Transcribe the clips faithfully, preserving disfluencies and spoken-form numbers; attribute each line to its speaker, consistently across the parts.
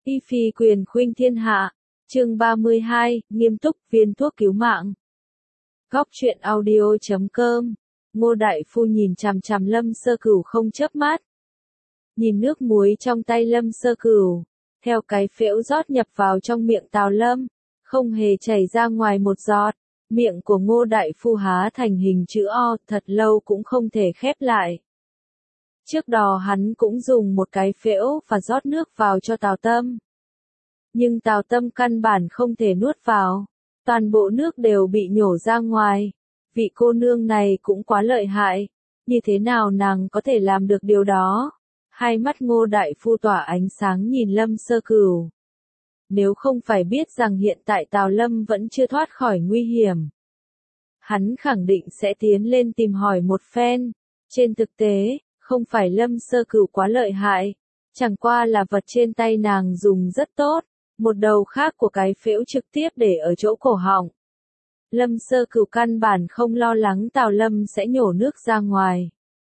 Speaker 1: Y phi quyền khuynh thiên hạ, chương ba mươi hai, nghiêm túc viên thuốc cứu mạng. Góc truyện audio chấm com, Ngô đại phu nhìn chằm chằm Lâm Sơ Cửu không chớp mắt. Nhìn nước muối trong tay Lâm Sơ Cửu, theo cái phễu rót nhập vào trong miệng Tào Lâm, không hề chảy ra ngoài một giọt. Miệng của Ngô đại phu há thành hình chữ O, thật lâu cũng không thể khép lại. Trước đó hắn cũng dùng một cái phễu và rót nước vào cho Tào Tâm. Nhưng Tào Tâm căn bản không thể nuốt vào, toàn bộ nước đều bị nhổ ra ngoài. Vị cô nương này cũng quá lợi hại, như thế nào nàng có thể làm được điều đó? Hai mắt Ngô đại phu tỏa ánh sáng nhìn Lâm Sơ Cửu. Nếu không phải biết rằng hiện tại Tào Lâm vẫn chưa thoát khỏi nguy hiểm, hắn khẳng định sẽ tiến lên tìm hỏi một phen. Trên thực tế, không phải Lâm Sơ Cửu quá lợi hại, chẳng qua là vật trên tay nàng dùng rất tốt, một đầu khác của cái phễu trực tiếp để ở chỗ cổ họng. Lâm Sơ Cửu căn bản không lo lắng Tào Lâm sẽ nhổ nước ra ngoài.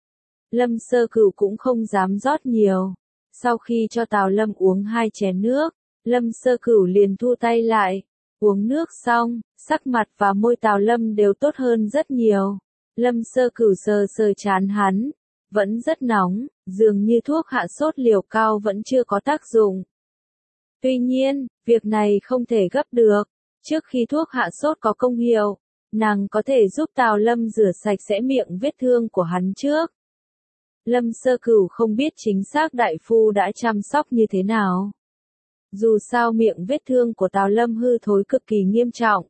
Speaker 1: Lâm Sơ Cửu cũng không dám rót nhiều. Sau khi cho Tào Lâm uống hai chén nước, Lâm Sơ Cửu liền thu tay lại. Uống nước xong, sắc mặt và môi Tào Lâm đều tốt hơn rất nhiều. Lâm Sơ Cửu sờ sờ trán hắn, vẫn rất nóng, dường như thuốc hạ sốt liều cao vẫn chưa có tác dụng. Tuy nhiên, việc này không thể gấp được. Trước khi thuốc hạ sốt có công hiệu, nàng có thể giúp Tào Lâm rửa sạch sẽ miệng vết thương của hắn trước. Lâm Sơ Cửu không biết chính xác đại phu đã chăm sóc như thế nào. Dù sao miệng vết thương của Tào Lâm hư thối cực kỳ nghiêm trọng.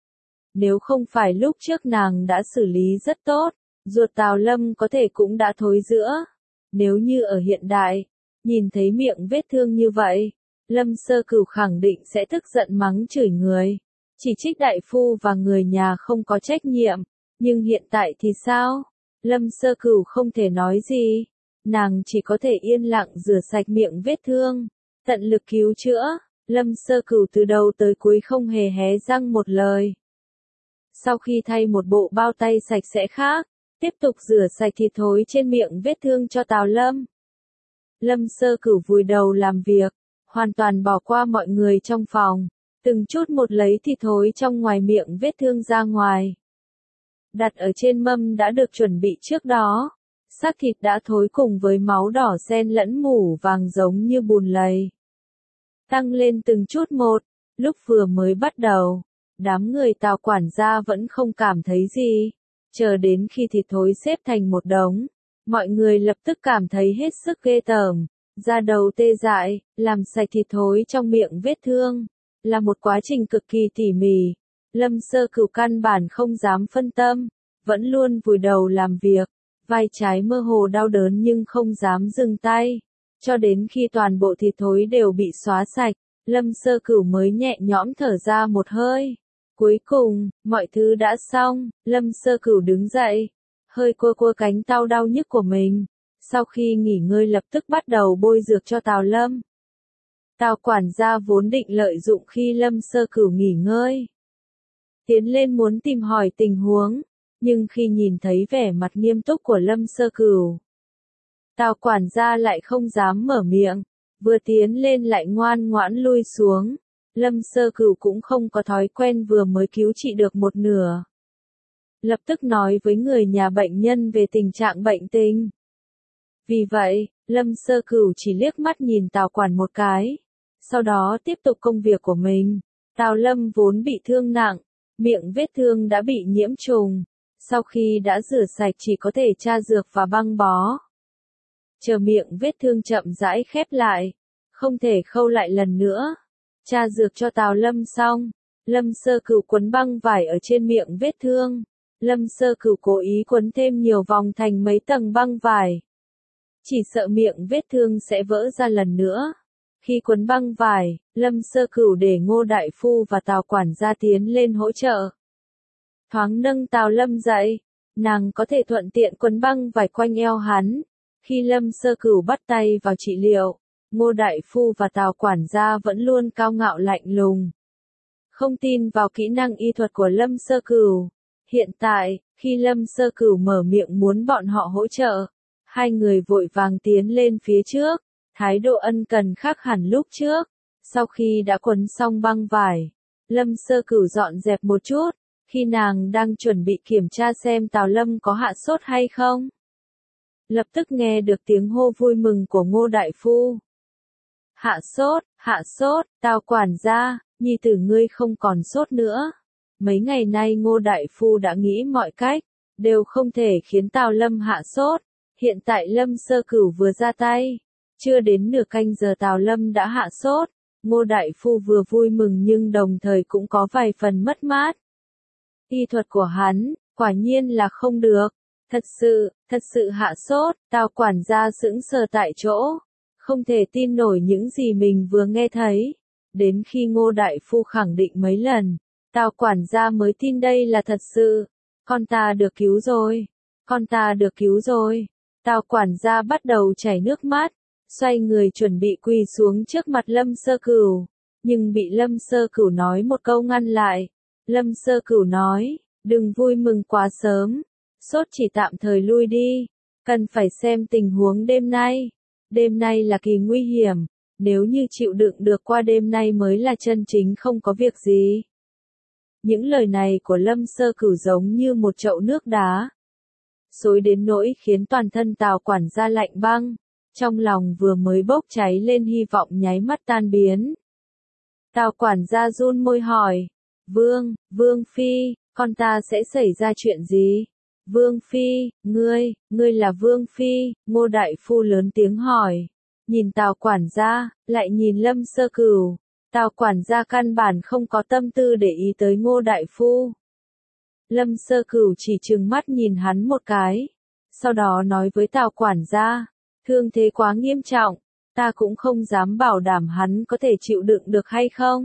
Speaker 1: Nếu không phải lúc trước nàng đã xử lý rất tốt, ruột Tào Lâm có thể cũng đã thối rữa. Nếu như ở hiện đại, nhìn thấy miệng vết thương như vậy, Lâm Sơ Cửu khẳng định sẽ tức giận mắng chửi người, chỉ trích đại phu và người nhà không có trách nhiệm. Nhưng hiện tại thì sao? Lâm Sơ Cửu không thể nói gì, nàng chỉ có thể yên lặng rửa sạch miệng vết thương, tận lực cứu chữa. Lâm Sơ Cửu từ đầu tới cuối không hề hé răng một lời. Sau khi thay một bộ bao tay sạch sẽ khác, tiếp tục rửa sạch thịt thối trên miệng vết thương cho Tào Lâm. Lâm Sơ Cửu vùi đầu làm việc, hoàn toàn bỏ qua mọi người trong phòng, từng chút một lấy thịt thối trong ngoài miệng vết thương ra ngoài. Đặt ở trên mâm đã được chuẩn bị trước đó, xác thịt đã thối cùng với máu đỏ xen lẫn mủ vàng giống như bùn lầy. Tăng lên từng chút một, lúc vừa mới bắt đầu, đám người Tào quản gia vẫn không cảm thấy gì, chờ đến khi thịt thối xếp thành một đống, mọi người lập tức cảm thấy hết sức ghê tởm, da đầu tê dại. Làm sạch thịt thối trong miệng vết thương là một quá trình cực kỳ tỉ mỉ. Lâm Sơ Cửu căn bản không dám phân tâm, vẫn luôn vùi đầu làm việc, vai trái mơ hồ đau đớn nhưng không dám dừng tay. Cho đến khi toàn bộ thịt thối đều bị xóa sạch, Lâm Sơ Cửu mới nhẹ nhõm thở ra một hơi. Cuối cùng, mọi thứ đã xong, Lâm Sơ Cửu đứng dậy, hơi cua cua cánh đau đau nhức của mình. Sau khi nghỉ ngơi lập tức bắt đầu bôi dược cho Tào Lâm. Tào quản gia vốn định lợi dụng khi Lâm Sơ Cửu nghỉ ngơi, tiến lên muốn tìm hỏi tình huống, nhưng khi nhìn thấy vẻ mặt nghiêm túc của Lâm Sơ Cửu, Tào quản gia lại không dám mở miệng, vừa tiến lên lại ngoan ngoãn lui xuống. Lâm Sơ Cửu cũng không có thói quen vừa mới cứu trị được một nửa, lập tức nói với người nhà bệnh nhân về tình trạng bệnh tình. Vì vậy, Lâm Sơ Cửu chỉ liếc mắt nhìn Tào quản một cái, sau đó tiếp tục công việc của mình. Tào Lâm vốn bị thương nặng, miệng vết thương đã bị nhiễm trùng, sau khi đã rửa sạch chỉ có thể tra dược và băng bó. Chờ miệng vết thương chậm rãi khép lại, không thể khâu lại lần nữa. Tra dược cho Tào Lâm xong, Lâm Sơ Cửu quấn băng vải ở trên miệng vết thương. Lâm Sơ Cửu cố ý quấn thêm nhiều vòng thành mấy tầng băng vải, chỉ sợ miệng vết thương sẽ vỡ ra lần nữa. Khi quấn băng vải, Lâm Sơ Cửu để Ngô đại phu và Tào quản gia tiến lên hỗ trợ. Thoáng nâng Tào Lâm dậy, nàng có thể thuận tiện quấn băng vải quanh eo hắn. Khi Lâm Sơ Cửu bắt tay vào trị liệu, Ngô đại phu và Tào quản gia vẫn luôn cao ngạo lạnh lùng, không tin vào kỹ năng y thuật của Lâm Sơ Cửu. Hiện tại, khi Lâm Sơ Cửu mở miệng muốn bọn họ hỗ trợ, hai người vội vàng tiến lên phía trước, thái độ ân cần khác hẳn lúc trước. Sau khi đã quấn xong băng vải, Lâm Sơ Cửu dọn dẹp một chút, khi nàng đang chuẩn bị kiểm tra xem Tào Lâm có hạ sốt hay không. Lập tức nghe được tiếng hô vui mừng của Ngô Đại Phu. Hạ sốt, hạ sốt, Tào quản gia, nhi tử ngươi không còn sốt nữa. Mấy ngày nay Ngô Đại Phu đã nghĩ mọi cách, đều không thể khiến Tào Lâm hạ sốt. Hiện tại Lâm Sơ Cửu vừa ra tay, chưa đến nửa canh giờ Tào Lâm đã hạ sốt. Ngô Đại Phu vừa vui mừng nhưng đồng thời cũng có vài phần mất mát. Y thuật của hắn, quả nhiên là không được. Thật sự, thật sự hạ sốt, Tào quản gia sững sờ tại chỗ. Không thể tin nổi những gì mình vừa nghe thấy. Đến khi Ngô Đại Phu khẳng định mấy lần, Tào quản gia mới tin đây là thật sự. Con ta được cứu rồi. Con ta được cứu rồi. Tào quản gia bắt đầu chảy nước mắt. Xoay người chuẩn bị quỳ xuống trước mặt Lâm Sơ Cửu. Nhưng bị Lâm Sơ Cửu nói một câu ngăn lại. Lâm Sơ Cửu nói, đừng vui mừng quá sớm. Sốt chỉ tạm thời lui đi. Cần phải xem tình huống đêm nay. Đêm nay là kỳ nguy hiểm. Nếu như chịu đựng được qua đêm nay mới là chân chính không có việc gì. Những lời này của Lâm Sơ Cửu giống như một chậu nước đá. Xối đến nỗi khiến toàn thân Tào quản gia lạnh băng. Trong lòng vừa mới bốc cháy lên hy vọng nháy mắt tan biến. Tào quản gia run môi hỏi. Vương, Vương Phi, con ta sẽ xảy ra chuyện gì? Vương Phi, ngươi, ngươi là Vương Phi, Ngô Đại Phu lớn tiếng hỏi. Nhìn Tào quản gia, lại nhìn Lâm Sơ Cửu. Tào quản gia căn bản không có tâm tư để ý tới Ngô Đại Phu. Lâm Sơ Cửu chỉ trừng mắt nhìn hắn một cái. Sau đó nói với Tào quản gia. Thương thế quá nghiêm trọng, ta cũng không dám bảo đảm hắn có thể chịu đựng được hay không.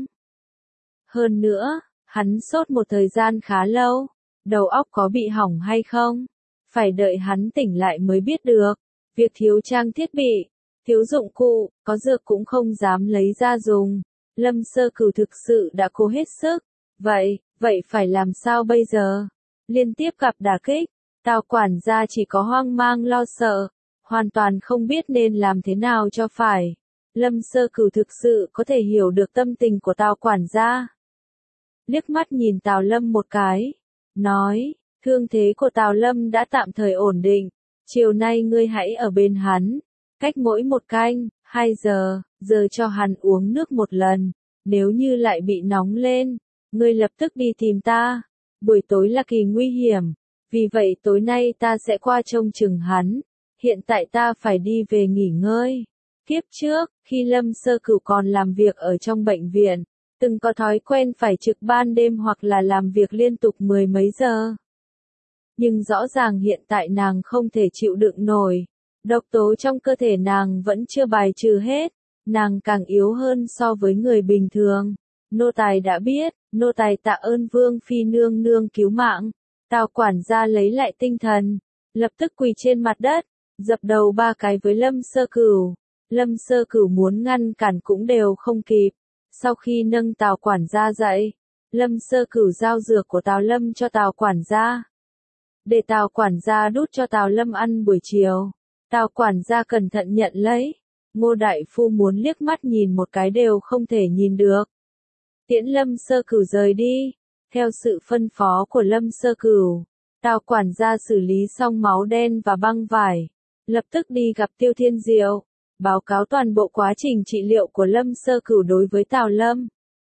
Speaker 1: Hơn nữa, hắn sốt một thời gian khá lâu, đầu óc có bị hỏng hay không, phải đợi hắn tỉnh lại mới biết được. Việc thiếu trang thiết bị, thiếu dụng cụ, có dược cũng không dám lấy ra dùng. Lâm Sơ Cửu thực sự đã cố hết sức. Vậy, vậy phải làm sao bây giờ? Liên tiếp gặp đả kích, Tào quản gia chỉ có hoang mang lo sợ. Hoàn toàn không biết nên làm thế nào cho phải. Lâm Sơ Cửu thực sự có thể hiểu được tâm tình của Tào quản gia. Liếc mắt nhìn Tào Lâm một cái. Nói, thương thế của Tào Lâm đã tạm thời ổn định. Chiều nay ngươi hãy ở bên hắn. Cách mỗi một canh, hai giờ, giờ cho hắn uống nước một lần. Nếu như lại bị nóng lên, ngươi lập tức đi tìm ta. Buổi tối là kỳ nguy hiểm. Vì vậy tối nay ta sẽ qua trông chừng hắn. Hiện tại ta phải đi về nghỉ ngơi. Kiếp trước, khi Lâm Sơ Cửu còn làm việc ở trong bệnh viện, từng có thói quen phải trực ban đêm hoặc là làm việc liên tục mười mấy giờ. Nhưng rõ ràng hiện tại nàng không thể chịu đựng nổi. Độc tố trong cơ thể nàng vẫn chưa bài trừ hết. Nàng càng yếu hơn so với người bình thường. Nô tài đã biết, nô tài tạ ơn Vương Phi nương nương cứu mạng. Tào quản gia lấy lại tinh thần, lập tức quỳ trên mặt đất. Dập đầu ba cái với Lâm Sơ Cửu. Lâm Sơ Cửu muốn ngăn cản cũng đều không kịp. Sau khi nâng Tào quản gia dậy, Lâm Sơ Cửu giao dược của Tào Lâm cho Tào quản gia. Để Tào quản gia đút cho Tào Lâm ăn buổi chiều. Tào quản gia cẩn thận nhận lấy. Ngô Đại Phu muốn liếc mắt nhìn một cái đều không thể nhìn được. Tiễn Lâm Sơ Cửu rời đi. Theo sự phân phó của Lâm Sơ Cửu, Tào quản gia xử lý xong máu đen và băng vải. Lập tức đi gặp Tiêu Thiên Diệu, báo cáo toàn bộ quá trình trị liệu của Lâm Sơ Cửu đối với Tào Lâm.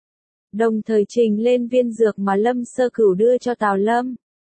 Speaker 1: Đồng thời trình lên viên dược mà Lâm Sơ Cửu đưa cho Tào Lâm.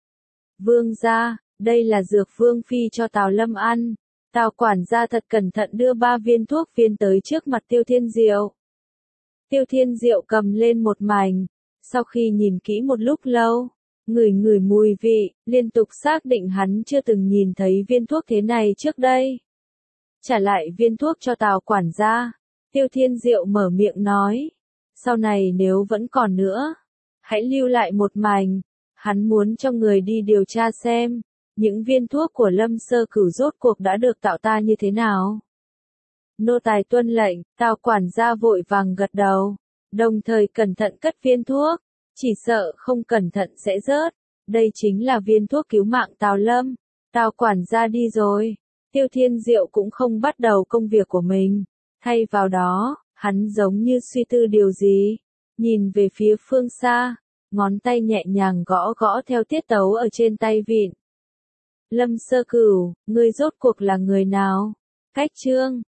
Speaker 1: Vương gia, đây là dược Vương Phi cho Tào Lâm ăn. Tào quản gia thật cẩn thận đưa ba viên thuốc viên tới trước mặt Tiêu Thiên Diệu. Tiêu Thiên Diệu cầm lên một mảnh, sau khi nhìn kỹ một lúc lâu, ngửi ngửi mùi vị, liên tục xác định hắn chưa từng nhìn thấy viên thuốc thế này trước đây. Trả lại viên thuốc cho Tào quản gia, Tiêu Thiên Diệu mở miệng nói, sau này nếu vẫn còn nữa, hãy lưu lại một mảnh. Hắn muốn cho người đi điều tra xem, những viên thuốc của Lâm Sơ Cửu rốt cuộc đã được tạo ta như thế nào. Nô tài tuân lệnh, Tào quản gia vội vàng gật đầu, đồng thời cẩn thận cất viên thuốc, chỉ sợ không cẩn thận sẽ rớt. Đây chính là viên thuốc cứu mạng Tào Lâm. Tào quản gia đi rồi, Tiêu Thiên Diệu cũng không bắt đầu công việc của mình, thay vào đó, Hắn giống như suy tư điều gì, nhìn về phía phương xa, ngón tay nhẹ nhàng gõ gõ theo tiết tấu ở trên tay vịn. Lâm Sơ Cửu, ngươi rốt cuộc là người nào? Cách Trương